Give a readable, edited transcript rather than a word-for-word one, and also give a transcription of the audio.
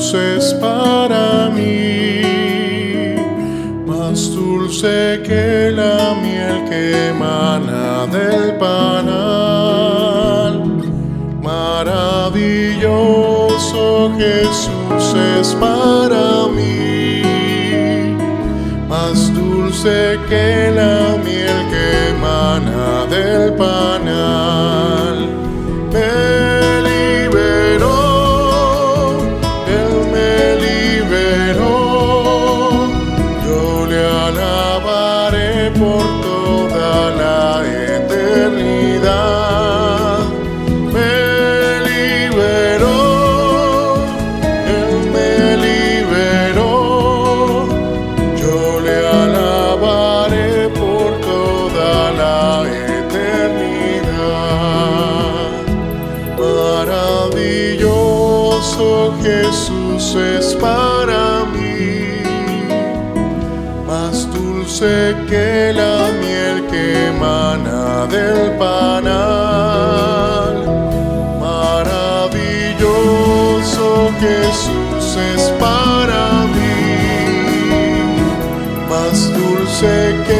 Jesús es para mí, más dulce que la miel que emana del panal. Maravilloso Jesús es para mí, más dulce que la miel que emana del panal. Él me liberó, yo le alabaré por toda la eternidad. Me liberó, Él me liberó, yo le alabaré por toda la eternidad. Maravilloso Jesús es para mí, más dulce que la miel que emana del panal. Maravilloso Jesús es para mí, más dulce que